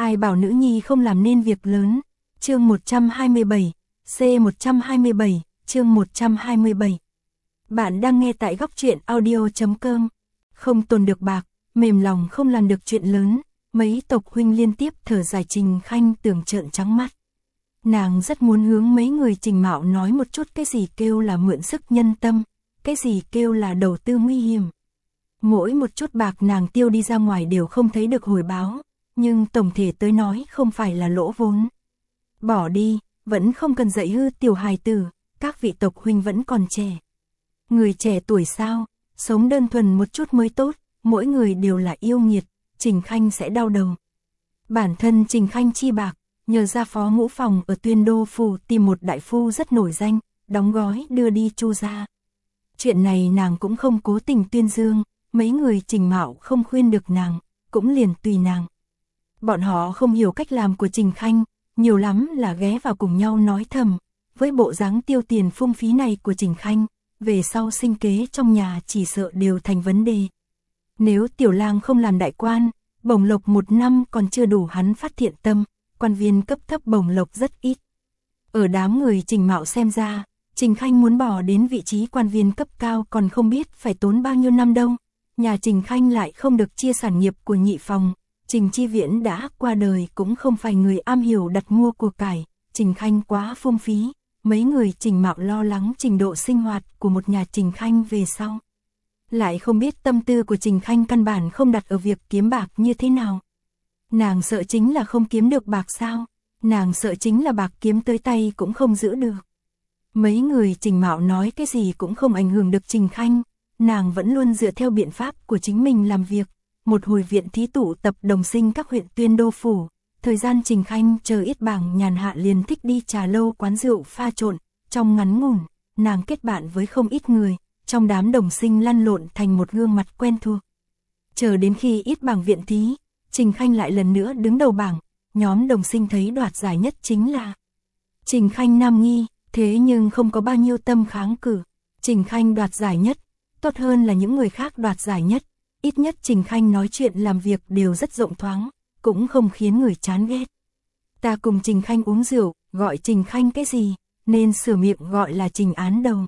Ai bảo nữ nhi không làm nên việc lớn. Chương 127, C127, chương 127. Bạn đang nghe tại góc truyện audio.com. Không tồn được bạc, mềm lòng không làm được chuyện lớn, mấy tộc huynh liên tiếp thở dài. Trình Khanh tưởng trợn trắng mắt. Nàng rất muốn hướng mấy người Trình Mạo nói một chút cái gì kêu là mượn sức nhân tâm, cái gì kêu là đầu tư nguy hiểm. Mỗi một chút bạc nàng tiêu đi ra ngoài đều không thấy được hồi báo, nhưng tổng thể tới nói không phải là lỗ vốn. Bỏ đi, vẫn không cần dạy hư tiểu hài tử, các vị tộc huynh vẫn còn trẻ. Người trẻ tuổi sao, sống đơn thuần một chút mới tốt, mỗi người đều là yêu nghiệt, Trình Khanh sẽ đau đầu. Bản thân Trình Khanh chi bạc, nhờ ra phó ngũ phòng ở Tuyên Đô Phủ tìm một đại phu rất nổi danh, đóng gói đưa đi Chu gia. Chuyện này nàng cũng không cố tình tuyên dương, mấy người Trình Mạo không khuyên được nàng, cũng liền tùy nàng. Bọn họ không hiểu cách làm của Trình Khanh, nhiều lắm là ghé vào cùng nhau nói thầm, với bộ dáng tiêu tiền phung phí này của Trình Khanh, về sau sinh kế trong nhà chỉ sợ đều thành vấn đề. Nếu tiểu lang không làm đại quan, bổng lộc một năm còn chưa đủ hắn phát thiện tâm, quan viên cấp thấp bổng lộc rất ít. Ở đám người Trình Mạo xem ra, Trình Khanh muốn bỏ đến vị trí quan viên cấp cao còn không biết phải tốn bao nhiêu năm đâu. Nhà Trình Khanh lại không được chia sản nghiệp của nhị phòng, Trình Chi Viễn đã qua đời cũng không phải người am hiểu đặt mua của cải, Trình Khanh quá phung phí, mấy người Trình Mạo lo lắng trình độ sinh hoạt của một nhà Trình Khanh về sau. Lại không biết tâm tư của Trình Khanh căn bản không đặt ở việc kiếm bạc như thế nào. Nàng sợ chính là không kiếm được bạc sao, nàng sợ chính là bạc kiếm tới tay cũng không giữ được. Mấy người Trình Mạo nói cái gì cũng không ảnh hưởng được Trình Khanh, nàng vẫn luôn dựa theo biện pháp của chính mình làm việc. Một hồi viện thí tụ tập đồng sinh các huyện Tuyên Đô Phủ, thời gian Trình Khanh chờ ít bảng nhàn hạ liền thích đi trà lâu quán rượu pha trộn, trong ngắn ngủn, nàng kết bạn với không ít người, trong đám đồng sinh lăn lộn thành một gương mặt quen thuộc. Chờ đến khi ít bảng viện thí, Trình Khanh lại lần nữa đứng đầu bảng, nhóm đồng sinh thấy đoạt giải nhất chính là Trình Khanh nam nghi, thế nhưng không có bao nhiêu tâm kháng cự. Trình Khanh đoạt giải nhất, tốt hơn là những người khác đoạt giải nhất, ít nhất Trình Khanh nói chuyện làm việc đều rất rộng thoáng, cũng không khiến người chán ghét. Ta cùng Trình Khanh uống rượu, gọi Trình Khanh cái gì, nên sửa miệng gọi là Trình Án Đầu.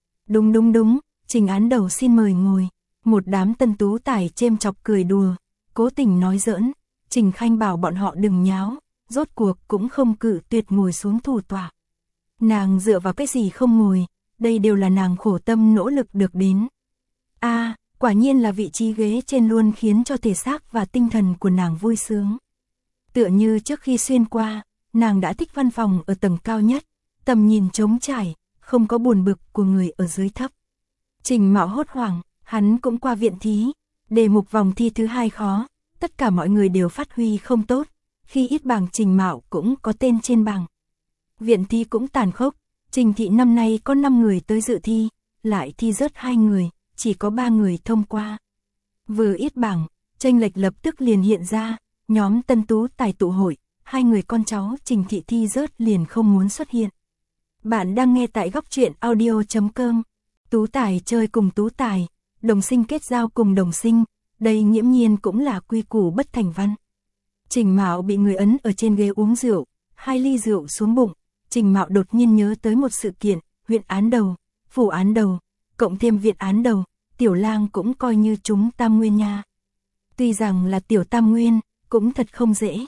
Đúng, Trình Án Đầu xin mời ngồi. Một đám tân tú tài chêm chọc cười đùa, cố tình nói giỡn, Trình Khanh bảo bọn họ đừng nháo, rốt cuộc cũng không cự tuyệt ngồi xuống thủ tọa. Nàng dựa vào cái gì không ngồi, đây đều là nàng khổ tâm nỗ lực được đến. Quả nhiên là vị trí ghế trên luôn khiến cho thể xác và tinh thần của nàng vui sướng. Tựa như trước khi xuyên qua, nàng đã thích văn phòng ở tầng cao nhất, tầm nhìn trống trải, không có buồn bực của người ở dưới thấp. Trình Mạo hốt hoảng, hắn cũng qua viện thí, đề mục vòng thi thứ 2 khó, tất cả mọi người đều phát huy không tốt, khi ít bảng Trình Mạo cũng có tên trên bảng. Viện thi cũng tàn khốc, Trình thị năm nay có 5 người tới dự thi, lại thi rớt 2 người. Chỉ có 3 người thông qua. Vừa ít bảng, chênh lệch lập tức liền hiện ra, nhóm tân tú tài tụ hội, 2 người con cháu Trình thị thi rớt liền không muốn xuất hiện. Bạn đang nghe tại góc truyện audio.com. Tú tài chơi cùng tú tài, đồng sinh kết giao cùng đồng sinh, đây nghiễm nhiên cũng là quy củ bất thành văn. Trình Mạo bị người ấn ở trên ghế uống rượu, 2 ly rượu xuống bụng, Trình Mạo đột nhiên nhớ tới một sự kiện, huyện Án Đầu, phủ Án Đầu, cộng thêm viện Án Đầu, tiểu lang cũng coi như chúng tam nguyên nha. Tuy rằng là tiểu tam nguyên, cũng thật không dễ.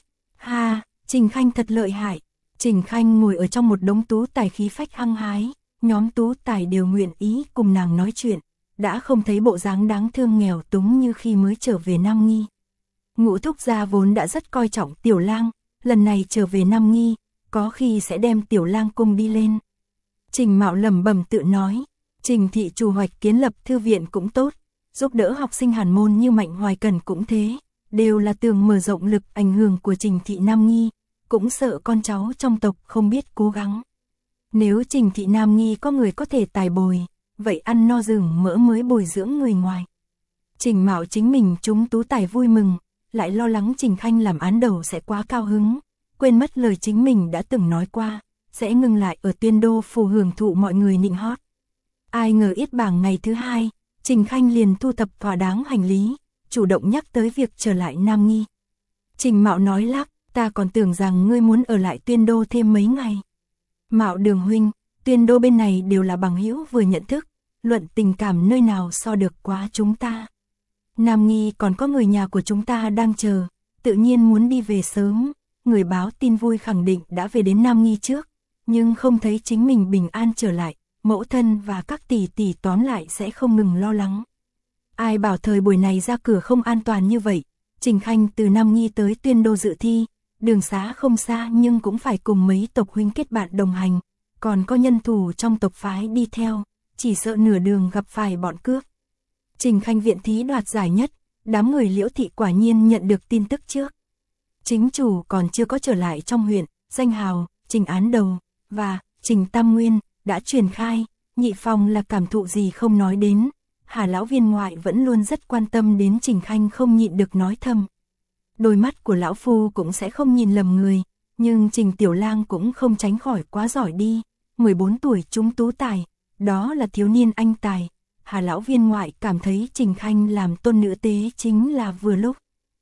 Trình Khanh thật lợi hại. Trình Khanh ngồi ở trong một đống tú tài khí phách hăng hái, nhóm tú tài đều nguyện ý cùng nàng nói chuyện, đã không thấy bộ dáng đáng thương nghèo túng như khi mới trở về Nam Nghi. Ngũ thúc gia vốn đã rất coi trọng tiểu lang, lần này trở về Nam Nghi, có khi sẽ đem tiểu lang cùng đi lên. Trình Mạo lẩm bẩm tự nói. Trình thị chủ hoạch kiến lập thư viện cũng tốt, giúp đỡ học sinh hàn môn như Mạnh Hoài Cần cũng thế, đều là tường mở rộng lực ảnh hưởng của Trình thị Nam Nghi, cũng sợ con cháu trong tộc không biết cố gắng. Nếu Trình thị Nam Nghi có người có thể tài bồi, vậy ăn no rừng mỡ mới bồi dưỡng người ngoài. Trình Mạo chính mình chúng tú tài vui mừng, lại lo lắng Trình Khanh làm án đầu sẽ quá cao hứng, quên mất lời chính mình đã từng nói qua, sẽ ngừng lại ở Tuyên Đô Phủ hưởng thụ mọi người nịnh hót. Ai ngờ ít bảng ngày thứ 2, Trình Khanh liền thu thập thỏa đáng hành lý, chủ động nhắc tới việc trở lại Nam Nghi. Trình Mạo nói lắp, Ta còn tưởng rằng ngươi muốn ở lại Tuyên Đô thêm mấy ngày. Mạo Đường huynh, Tuyên Đô bên này đều là bằng hữu vừa nhận thức, luận tình cảm nơi nào so được quá chúng ta. Nam Nghi còn có người nhà của chúng ta đang chờ, tự nhiên muốn đi về sớm. Người báo tin vui khẳng định đã về đến Nam Nghi trước, nhưng không thấy chính mình bình an trở lại, mẫu thân và các tỷ tỷ tóm lại sẽ không ngừng lo lắng. Ai bảo thời buổi này ra cửa không an toàn như vậy. Trình Khanh từ Nam Nghi tới Tuyên Đô dự thi, đường xá không xa nhưng cũng phải cùng mấy tộc huynh kết bạn đồng hành, còn có nhân thủ trong tộc phái đi theo, chỉ sợ nửa đường gặp phải bọn cướp. Trình Khanh viện thí đoạt giải nhất, đám người Liễu thị quả nhiên nhận được tin tức trước. Chính chủ còn chưa có trở lại trong huyện, danh hào, Trình Án Đầu và Trình Tam Nguyên đã truyền khai, Nhị Phong là cảm thụ gì không nói đến. Hà lão viên ngoại vẫn luôn rất quan tâm đến Trình Khanh, không nhịn được nói thầm. Đôi mắt của lão phu cũng sẽ không nhìn lầm người, nhưng Trình Tiểu Lang cũng không tránh khỏi quá giỏi đi, 14 tuổi trúng tú tài, đó là thiếu niên anh tài. Hà lão viên ngoại cảm thấy Trình Khanh làm tôn nữ tế chính là vừa lúc.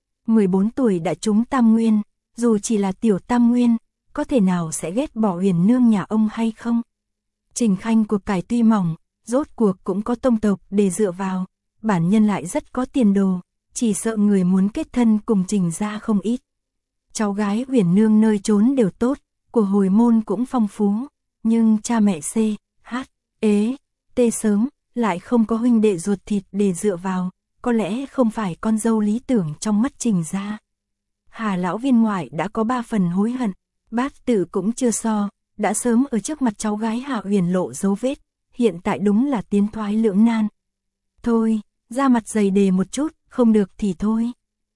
14 tuổi đã trúng tam nguyên, dù chỉ là tiểu tam nguyên, có thể nào sẽ ghét bỏ Huyền nương nhà ông hay không? Trình Khanh cuộc cải tuy mỏng, rốt cuộc cũng có tông tộc để dựa vào, bản nhân lại rất có tiền đồ, chỉ sợ người muốn kết thân cùng Trình gia không ít. Cháu gái Huyền nương nơi trốn đều tốt, của hồi môn cũng phong phú, nhưng cha mẹ C, H, ế, T sớm, lại không có huynh đệ ruột thịt để dựa vào, có lẽ không phải con dâu lý tưởng trong mắt Trình gia. Hà lão viên ngoại đã có 3 phần hối hận, bát tự cũng chưa so, đã sớm ở trước mặt cháu gái Hạ Huyền lộ dấu vết, hiện tại đúng là tiến thoái lưỡng nan. Thôi, ra mặt dày đề một chút, không được thì thôi.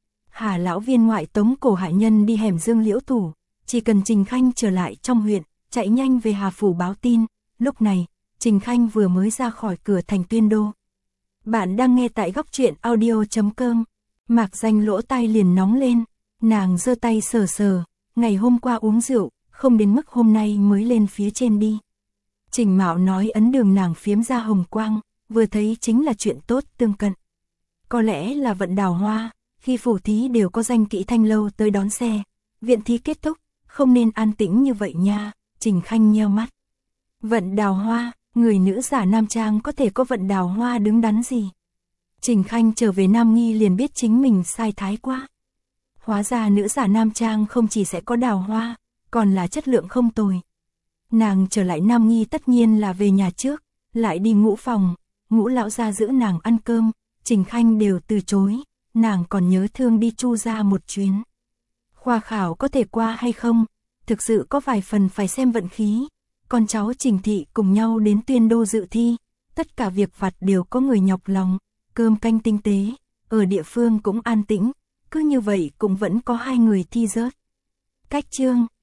Hà lão viên ngoại tống cổ hạ nhân đi hẻm Dương Liễu thủ, chỉ cần Trình Khanh trở lại trong huyện, chạy nhanh về Hà phủ báo tin. Lúc này, Trình Khanh vừa mới ra khỏi cửa thành Tuyên Đô. Bạn đang nghe tại góc truyện audio.com. Mạc Danh lỗ tai liền nóng lên, nàng giơ tay sờ sờ, ngày hôm qua uống rượu, không đến mức hôm nay mới lên phía trên đi. Trình Mạo nói ấn đường nàng phiếm ra hồng quang, vừa thấy chính là chuyện tốt tương cận. Có lẽ là vận đào hoa, khi phủ thí đều có danh kỹ thanh lâu tới đón xe, viện thí kết thúc, không nên an tĩnh như vậy nha. Trình Khanh nheo mắt. Vận đào hoa, người nữ giả nam trang có thể có vận đào hoa đứng đắn gì? Trình Khanh trở về Nam Nghi liền biết chính mình sai thái quá. Hóa ra nữ giả nam trang không chỉ sẽ có đào hoa, còn là chất lượng không tồi. Nàng trở lại Nam Nghi tất nhiên là về nhà trước, lại đi Ngũ phòng, Ngũ lão gia giữ nàng ăn cơm, Trình Khanh đều từ chối, nàng còn nhớ thương đi Chu gia một chuyến. Khoa khảo có thể qua hay không, thực sự có vài phần phải xem vận khí. Con cháu Trình thị cùng nhau đến Tuyên Đô dự thi, tất cả việc vặt đều có người nhọc lòng, cơm canh tinh tế, ở địa phương cũng an tĩnh, cứ như vậy cũng vẫn có 2 người thi rớt. Cách chương